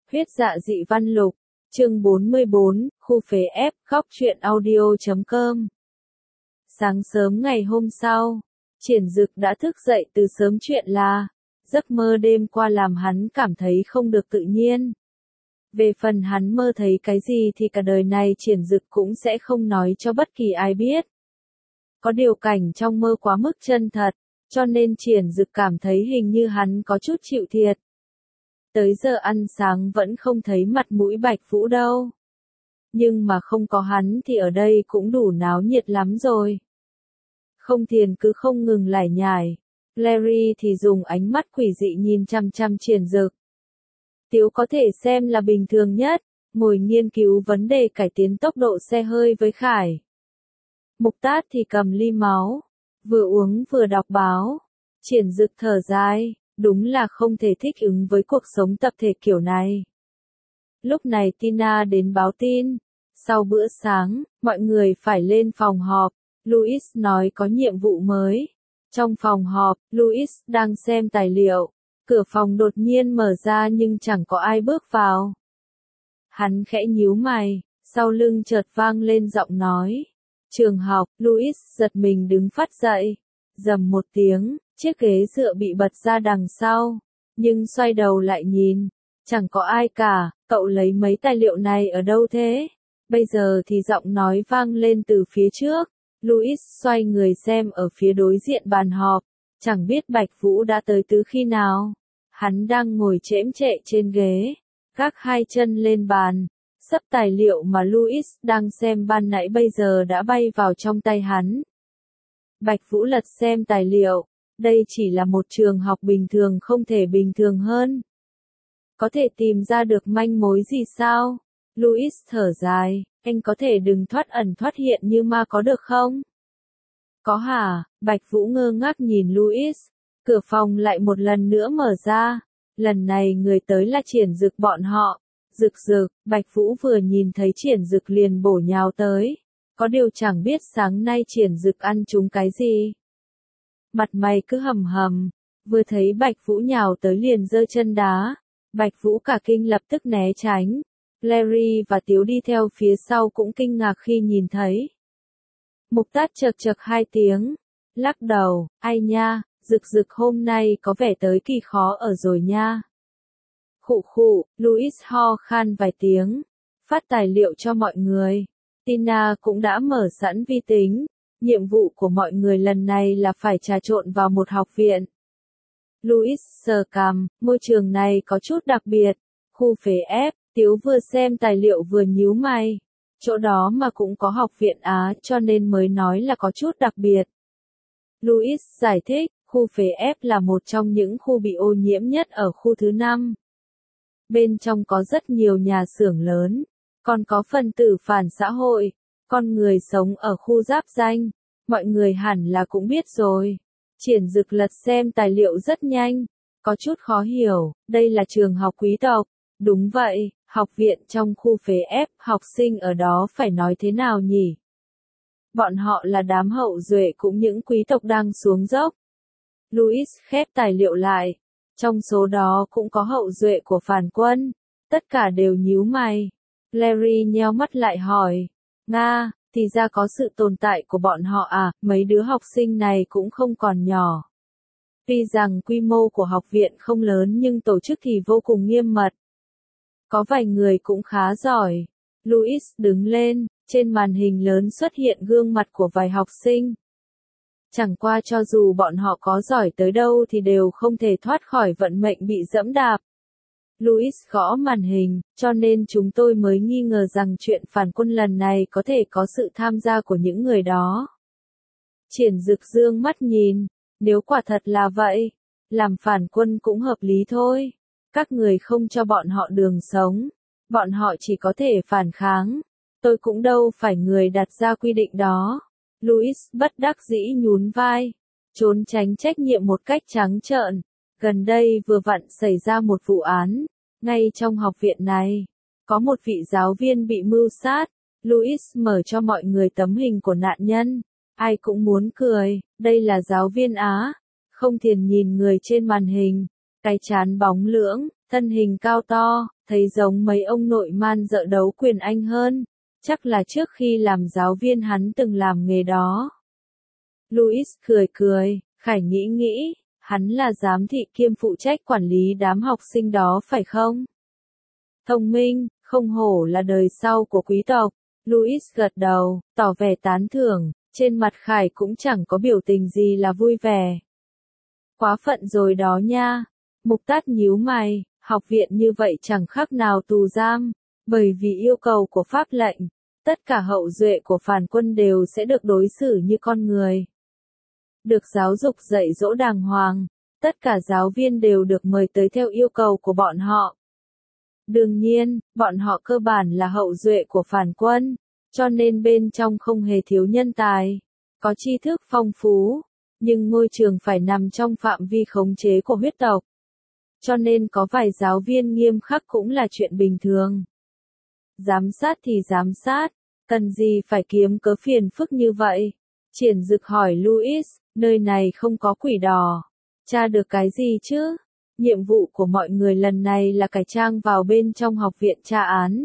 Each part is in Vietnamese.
Huyết dạ dị văn lục, chương 44, khu phế ép, khóc chuyện audio.com. Sáng sớm ngày hôm sau, Triển Dực đã thức dậy từ sớm, chuyện là giấc mơ đêm qua làm hắn cảm thấy không được tự nhiên. Về phần hắn mơ thấy cái gì thì cả đời này Triển Dực cũng sẽ không nói cho bất kỳ ai biết. Có điều cảnh trong mơ quá mức chân thật, cho nên Triển Dực cảm thấy hình như hắn có chút chịu thiệt. Tới giờ ăn sáng vẫn không thấy mặt mũi Bạch Vũ đâu. Nhưng mà không có hắn thì ở đây cũng đủ náo nhiệt lắm rồi. Không Thiền cứ không ngừng lải nhải. Larry thì dùng ánh mắt quỷ dị nhìn chăm chăm Triển Dực. Tiếu có thể xem là bình thường nhất, ngồi nghiên cứu vấn đề cải tiến tốc độ xe hơi với Khải. Mục Tát thì cầm ly máu, vừa uống vừa đọc báo. Triển Dực thở dài, đúng là không thể thích ứng với cuộc sống tập thể kiểu này. Lúc này Tina đến báo tin. Sau bữa sáng, mọi người phải lên phòng họp. Louis nói có nhiệm vụ mới. Trong phòng họp, Louis đang xem tài liệu. Cửa phòng đột nhiên mở ra nhưng chẳng có ai bước vào. Hắn khẽ nhíu mày, sau lưng chợt vang lên giọng nói. Trường học, Louis giật mình đứng phắt dậy. Rầm một tiếng, chiếc ghế dựa bị bật ra đằng sau. Nhưng xoay đầu lại nhìn, chẳng có ai cả, cậu lấy mấy tài liệu này ở đâu thế? Bây giờ thì giọng nói vang lên từ phía trước. Louis xoay người xem ở phía đối diện bàn họp, chẳng biết Bạch Vũ đã tới từ khi nào. Hắn đang ngồi chễm chệ trên ghế, gác hai chân lên bàn. Sấp tài liệu mà Louis đang xem ban nãy bây giờ đã bay vào trong tay hắn. Bạch Vũ lật xem tài liệu, đây chỉ là một trường học bình thường, không thể bình thường hơn. Có thể tìm ra được manh mối gì sao? Louis thở dài, anh có thể đừng thoát ẩn thoát hiện như ma có được không? Có hả? Bạch Vũ ngơ ngác nhìn Louis. Cửa phòng lại một lần nữa mở ra. Lần này người tới là Triển Dực bọn họ. Dực, Bạch Vũ vừa nhìn thấy Triển Dực liền bổ nhào tới. Có điều chẳng biết sáng nay Triển Dực ăn trúng cái gì. Mặt mày cứ hầm hầm. Vừa thấy Bạch Vũ nhào tới liền giơ chân đá. Bạch Vũ cả kinh lập tức né tránh. Larry và Tiếu đi theo phía sau cũng kinh ngạc khi nhìn thấy. Mục Tát chậc hai tiếng. Lắc đầu, ai nha, Dực hôm nay có vẻ tới kỳ khó ở rồi nha. Khụ, Louis ho khan vài tiếng. Phát tài liệu cho mọi người. Tina cũng đã mở sẵn vi tính. Nhiệm vụ của mọi người lần này là phải trà trộn vào một học viện. Louis sờ cằm, môi trường này có chút đặc biệt. Khu phế ép, Tiếu vừa xem tài liệu vừa nhíu mày. Chỗ đó mà cũng có học viện Á cho nên mới nói là có chút đặc biệt. Louis giải thích, khu phế ép là một trong những khu bị ô nhiễm nhất ở khu thứ 5. Bên trong có rất nhiều nhà xưởng lớn, còn có phần tử phản xã hội, con người sống ở khu giáp danh, mọi người hẳn là cũng biết rồi. Triển Dực lật xem tài liệu rất nhanh, có chút khó hiểu, đây là trường học quý tộc. Đúng vậy, học viện trong khu phế ép, học sinh ở đó phải nói thế nào nhỉ? Bọn họ là đám hậu duệ cũng những quý tộc đang xuống dốc. Louis khép tài liệu lại, trong số đó cũng có hậu duệ của phản quân, tất cả đều nhíu mày. Larry nheo mắt lại hỏi, Nga, thì ra có sự tồn tại của bọn họ à, mấy đứa học sinh này cũng không còn nhỏ. Tuy rằng quy mô của học viện không lớn nhưng tổ chức thì vô cùng nghiêm mật. Có vài người cũng khá giỏi. Louis đứng lên, trên màn hình lớn xuất hiện gương mặt của vài học sinh. Chẳng qua cho dù bọn họ có giỏi tới đâu thì đều không thể thoát khỏi vận mệnh bị dẫm đạp. Louis gõ màn hình, cho nên chúng tôi mới nghi ngờ rằng chuyện phản quân lần này có thể có sự tham gia của những người đó. Triển Dực dương mắt nhìn, nếu quả thật là vậy, làm phản quân cũng hợp lý thôi. Các người không cho bọn họ đường sống, bọn họ chỉ có thể phản kháng. Tôi cũng đâu phải người đặt ra quy định đó. Louis bất đắc dĩ nhún vai, trốn tránh trách nhiệm một cách trắng trợn. Gần đây vừa vặn xảy ra một vụ án, ngay trong học viện này. Có một vị giáo viên bị mưu sát. Louis mở cho mọi người tấm hình của nạn nhân. Ai cũng muốn cười, đây là giáo viên Á. Không Thiền nhìn người trên màn hình. Cái trán bóng lưỡng, thân hình cao to, thấy giống mấy ông nội man dợ đấu quyền Anh hơn, chắc là trước khi làm giáo viên hắn từng làm nghề đó. Louis cười cười, Khải nghĩ, hắn là giám thị kiêm phụ trách quản lý đám học sinh đó phải không? Thông minh, không hổ là đời sau của quý tộc. Louis gật đầu, tỏ vẻ tán thưởng, trên mặt Khải cũng chẳng có biểu tình gì là vui vẻ. Quá phận rồi đó nha. Mục Tát nhíu mày, học viện như vậy chẳng khác nào tù giam, bởi vì yêu cầu của pháp lệnh, tất cả hậu duệ của phản quân đều sẽ được đối xử như con người. Được giáo dục dạy dỗ đàng hoàng, tất cả giáo viên đều được mời tới theo yêu cầu của bọn họ. Đương nhiên, bọn họ cơ bản là hậu duệ của phản quân, cho nên bên trong không hề thiếu nhân tài, có tri thức phong phú, nhưng ngôi trường phải nằm trong phạm vi khống chế của huyết tộc. Cho nên có vài giáo viên nghiêm khắc cũng là chuyện bình thường. Giám sát thì giám sát, cần gì phải kiếm cớ phiền phức như vậy? Triển Dực hỏi Louis, nơi này không có quỷ đỏ. Tra được cái gì chứ? Nhiệm vụ của mọi người lần này là cải trang vào bên trong học viện tra án.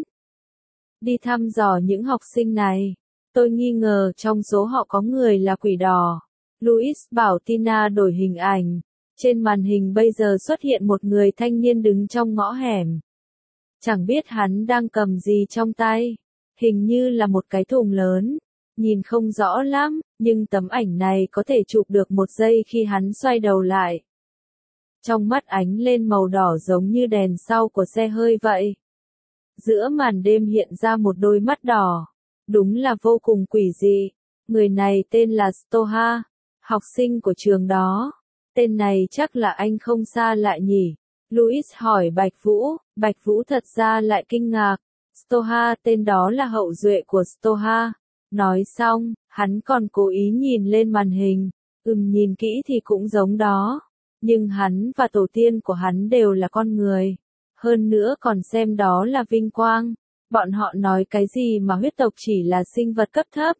Đi thăm dò những học sinh này. Tôi nghi ngờ trong số họ có người là quỷ đỏ. Louis bảo Tina đổi hình ảnh. Trên màn hình bây giờ xuất hiện một người thanh niên đứng trong ngõ hẻm. Chẳng biết hắn đang cầm gì trong tay. Hình như là một cái thùng lớn. Nhìn không rõ lắm, nhưng tấm ảnh này có thể chụp được một giây khi hắn xoay đầu lại. Trong mắt ánh lên màu đỏ giống như đèn sau của xe hơi vậy. Giữa màn đêm hiện ra một đôi mắt đỏ. Đúng là vô cùng quỷ dị. Người này tên là Stoha, học sinh của trường đó. Tên này chắc là anh không xa lại nhỉ? Louis hỏi Bạch Vũ thật ra lại kinh ngạc. Stoha, tên đó là hậu duệ của Stoha. Nói xong, hắn còn cố ý nhìn lên màn hình. Nhìn kỹ thì cũng giống đó. Nhưng hắn và tổ tiên của hắn đều là con người. Hơn nữa còn xem đó là vinh quang. Bọn họ nói cái gì mà huyết tộc chỉ là sinh vật cấp thấp.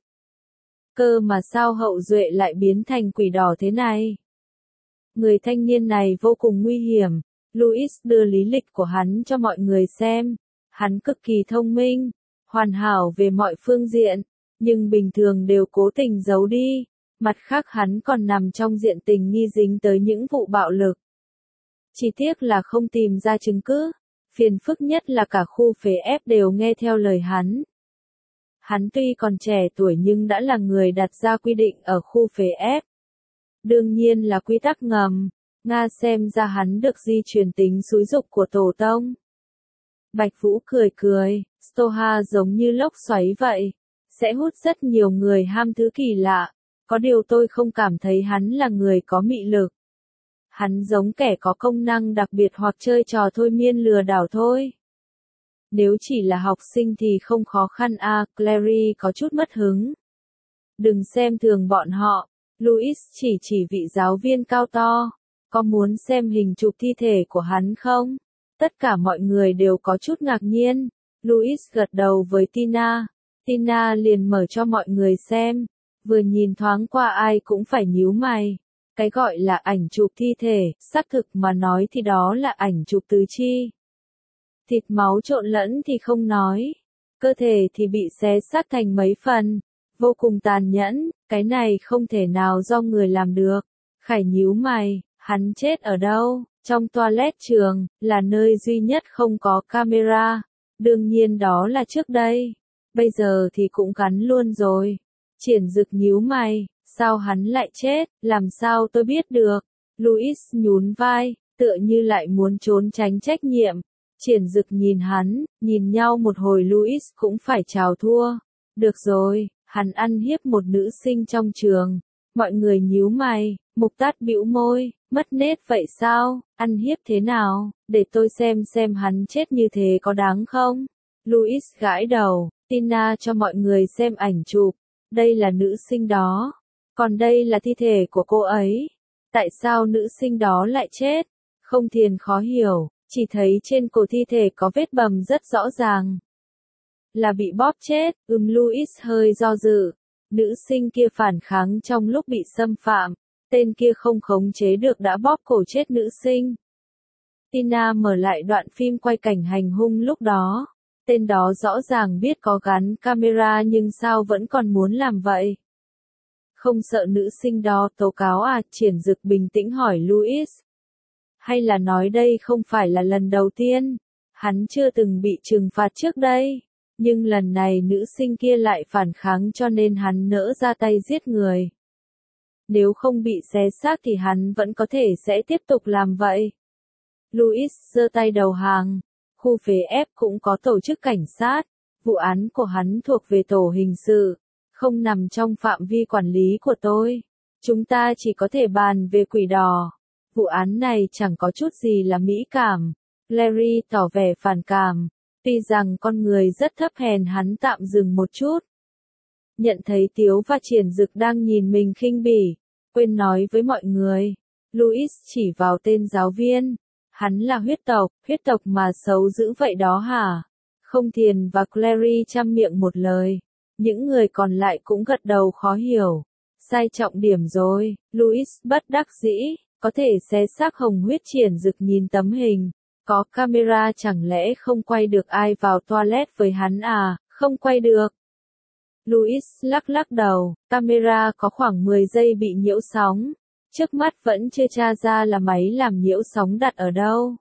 Cơ mà sao hậu duệ lại biến thành quỷ đỏ thế này? Người thanh niên này vô cùng nguy hiểm. Louis đưa lý lịch của hắn cho mọi người xem. Hắn cực kỳ thông minh, hoàn hảo về mọi phương diện, nhưng bình thường đều cố tình giấu đi. Mặt khác hắn còn nằm trong diện tình nghi dính tới những vụ bạo lực. Chỉ tiếc là không tìm ra chứng cứ. Phiền phức nhất là cả khu phế ép đều nghe theo lời hắn. Hắn tuy còn trẻ tuổi nhưng đã là người đặt ra quy định ở khu phế ép. Đương nhiên là quy tắc ngầm. Nga xem ra hắn được di truyền tính xúi giục của tổ tông. Bạch Vũ cười, Stoha giống như lốc xoáy vậy. Sẽ hút rất nhiều người ham thứ kỳ lạ. Có điều tôi không cảm thấy hắn là người có mị lực. Hắn giống kẻ có công năng đặc biệt hoặc chơi trò thôi miên lừa đảo thôi. Nếu chỉ là học sinh thì không khó khăn à, Clary có chút mất hứng. Đừng xem thường bọn họ. Louis chỉ vị giáo viên cao to. Có muốn xem hình chụp thi thể của hắn không? Tất cả mọi người đều có chút ngạc nhiên. Louis gật đầu với Tina. Tina liền mở cho mọi người xem. Vừa nhìn thoáng qua ai cũng phải nhíu mày. Cái gọi là ảnh chụp thi thể, xác thực mà nói thì đó là ảnh chụp tứ chi. Thịt máu trộn lẫn thì không nói. Cơ thể thì bị xé xác thành mấy phần. Vô cùng tàn nhẫn, cái này không thể nào do người làm được. Khải nhíu mày, hắn chết ở đâu? Trong toilet trường, là nơi duy nhất không có camera. Đương nhiên đó là trước đây. Bây giờ thì cũng gắn luôn rồi. Triển Dực nhíu mày, sao hắn lại chết, làm sao tôi biết được? Louis nhún vai, tựa như lại muốn trốn tránh trách nhiệm. Triển Dực nhìn hắn, nhìn nhau một hồi Louis cũng phải chào thua. Được rồi, hắn ăn hiếp một nữ sinh trong trường. Mọi người nhíu mày, Mục Tát bĩu môi, mất nết vậy sao, ăn hiếp thế nào, để tôi xem hắn chết như thế có đáng không? Louis gãi đầu, Tina cho mọi người xem ảnh chụp. Đây là nữ sinh đó. Còn đây là thi thể của cô ấy. Tại sao nữ sinh đó lại chết? Không Thiền khó hiểu, chỉ thấy trên cổ thi thể có vết bầm rất rõ ràng. Là bị bóp chết, Louis hơi do dự. Nữ sinh kia phản kháng trong lúc bị xâm phạm. Tên kia không khống chế được đã bóp cổ chết nữ sinh. Tina mở lại đoạn phim quay cảnh hành hung lúc đó. Tên đó rõ ràng biết có gắn camera nhưng sao vẫn còn muốn làm vậy? Không sợ nữ sinh đó tố cáo à? Triển Dực bình tĩnh hỏi Louis. Hay là nói đây không phải là lần đầu tiên? Hắn chưa từng bị trừng phạt trước đây. Nhưng lần này nữ sinh kia lại phản kháng cho nên hắn nỡ ra tay giết người. Nếu không bị xé xác thì hắn vẫn có thể sẽ tiếp tục làm vậy. Louis giơ tay đầu hàng. Khu phế ép cũng có tổ chức cảnh sát. Vụ án của hắn thuộc về tổ hình sự. Không nằm trong phạm vi quản lý của tôi. Chúng ta chỉ có thể bàn về quỷ đỏ. Vụ án này chẳng có chút gì là mỹ cảm. Larry tỏ vẻ phản cảm. Tuy rằng con người rất thấp hèn hắn tạm dừng một chút. Nhận thấy Tiếu và Triển Dực đang nhìn mình khinh bỉ. Quên nói với mọi người. Louis chỉ vào tên giáo viên. Hắn là huyết tộc mà xấu dữ vậy đó hả? Không Thiền và Clary chăm miệng một lời. Những người còn lại cũng gật đầu khó hiểu. Sai trọng điểm rồi, Louis bất đắc dĩ, có thể xé xác hồng huyết. Triển Dực nhìn tấm hình. Có camera chẳng lẽ không quay được ai vào toilet với hắn à? Không quay được. Louis lắc lắc đầu, camera có khoảng 10 giây bị nhiễu sóng. Trước mắt vẫn chưa tra ra là máy làm nhiễu sóng đặt ở đâu.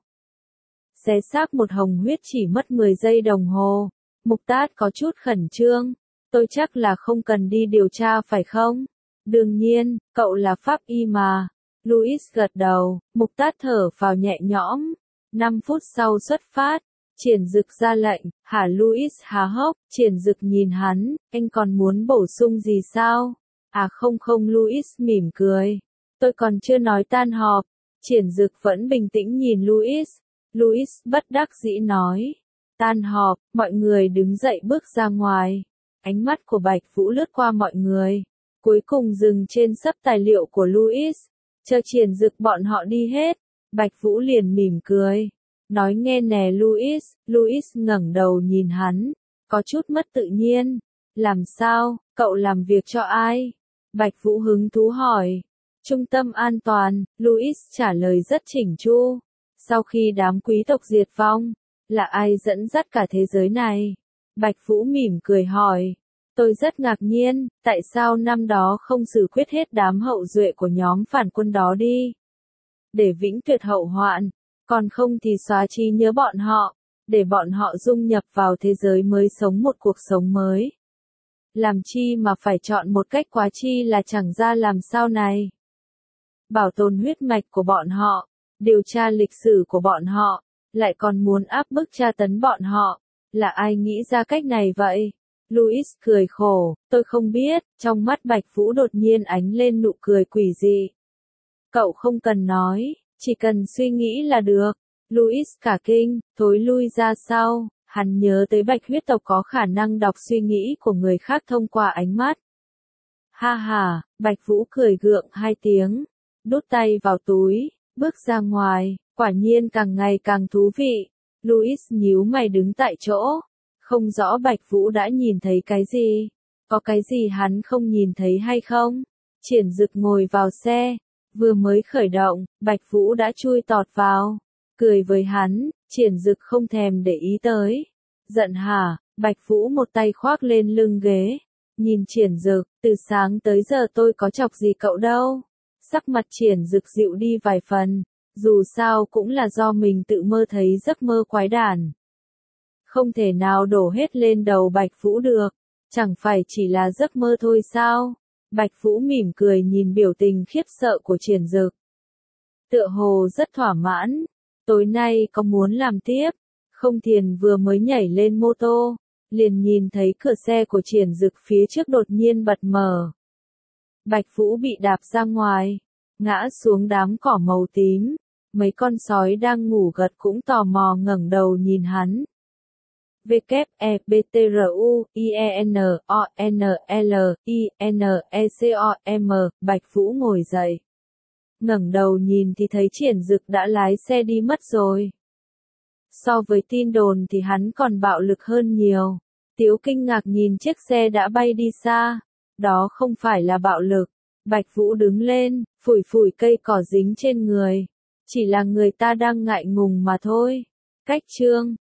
Xé xác một hồng huyết chỉ mất 10 giây đồng hồ. Mục Tát có chút khẩn trương. Tôi chắc là không cần đi điều tra phải không? Đương nhiên, cậu là pháp y mà. Louis gật đầu, Mục Tát thở phào nhẹ nhõm. 5 phút sau xuất phát. Triển Dực ra lệnh, hả? Louis há hốc. Triển Dực nhìn hắn, anh còn muốn bổ sung gì sao? À không, Louis mỉm cười. Tôi còn chưa nói tan họp. Triển Dực vẫn bình tĩnh nhìn Louis. Louis bất đắc dĩ nói. Tan họp, mọi người đứng dậy bước ra ngoài. Ánh mắt của Bạch Vũ lướt qua mọi người. Cuối cùng dừng trên sấp tài liệu của Louis. Chờ Triển Dực bọn họ đi hết. Bạch Vũ liền mỉm cười. Nói nghe nè Louis. Louis ngẩng đầu nhìn hắn. Có chút mất tự nhiên. Làm sao, cậu làm việc cho ai? Bạch Vũ hứng thú hỏi. Trung tâm an toàn, Louis trả lời rất chỉnh chu. Sau khi đám quý tộc diệt vong, là ai dẫn dắt cả thế giới này? Bạch Vũ mỉm cười hỏi. Tôi rất ngạc nhiên, tại sao năm đó không xử quyết hết đám hậu duệ của nhóm phản quân đó đi? Để vĩnh tuyệt hậu hoạn, còn không thì xóa trí nhớ bọn họ, để bọn họ dung nhập vào thế giới mới sống một cuộc sống mới. Làm chi mà phải chọn một cách quá chi là chẳng ra làm sao này? Bảo tồn huyết mạch của bọn họ, điều tra lịch sử của bọn họ, lại còn muốn áp bức tra tấn bọn họ. Là ai nghĩ ra cách này vậy? Louis cười khổ, tôi không biết. Trong mắt Bạch Vũ đột nhiên ánh lên nụ cười quỷ dị. Cậu không cần nói, chỉ cần suy nghĩ là được. Louis cả kinh, thối lui ra sau. Hắn nhớ tới Bạch huyết tộc có khả năng đọc suy nghĩ của người khác thông qua ánh mắt. Ha ha, Bạch Vũ cười gượng 2 tiếng. Đút tay vào túi, bước ra ngoài, quả nhiên càng ngày càng thú vị. Louis nhíu mày đứng tại chỗ, không rõ Bạch Vũ đã nhìn thấy cái gì, có cái gì hắn không nhìn thấy hay không. Triển Dực ngồi vào xe, vừa mới khởi động, Bạch Vũ đã chui tọt vào, cười với hắn. Triển Dực không thèm để ý tới. Giận hả? Bạch Vũ một tay khoác lên lưng ghế, nhìn Triển Dực, từ sáng tới giờ tôi có chọc gì cậu đâu. Sắc mặt Triển Dực dịu đi vài phần, dù sao cũng là do mình tự mơ thấy giấc mơ quái đản. Không thể nào đổ hết lên đầu Bạch Vũ được, chẳng phải chỉ là giấc mơ thôi sao? Bạch Vũ mỉm cười nhìn biểu tình khiếp sợ của Triển Dực. Tựa hồ rất thỏa mãn, tối nay có muốn làm tiếp? Không Thiền vừa mới nhảy lên mô tô, liền nhìn thấy cửa xe của Triển Dực phía trước đột nhiên bật mở. Bạch Vũ bị đạp ra ngoài, ngã xuống đám cỏ màu tím. Mấy con sói đang ngủ gật cũng tò mò ngẩng đầu nhìn hắn. WEBTRUINONLINECOM. Bạch Vũ ngồi dậy. Ngẩng đầu nhìn thì thấy Triển Dực đã lái xe đi mất rồi. So với tin đồn thì hắn còn bạo lực hơn nhiều. Tiếu kinh ngạc nhìn chiếc xe đã bay đi xa. Đó không phải là bạo lực. Bạch Vũ đứng lên, phủi phủi cây cỏ dính trên người. Chỉ là người ta đang ngại ngùng mà thôi. Cách chương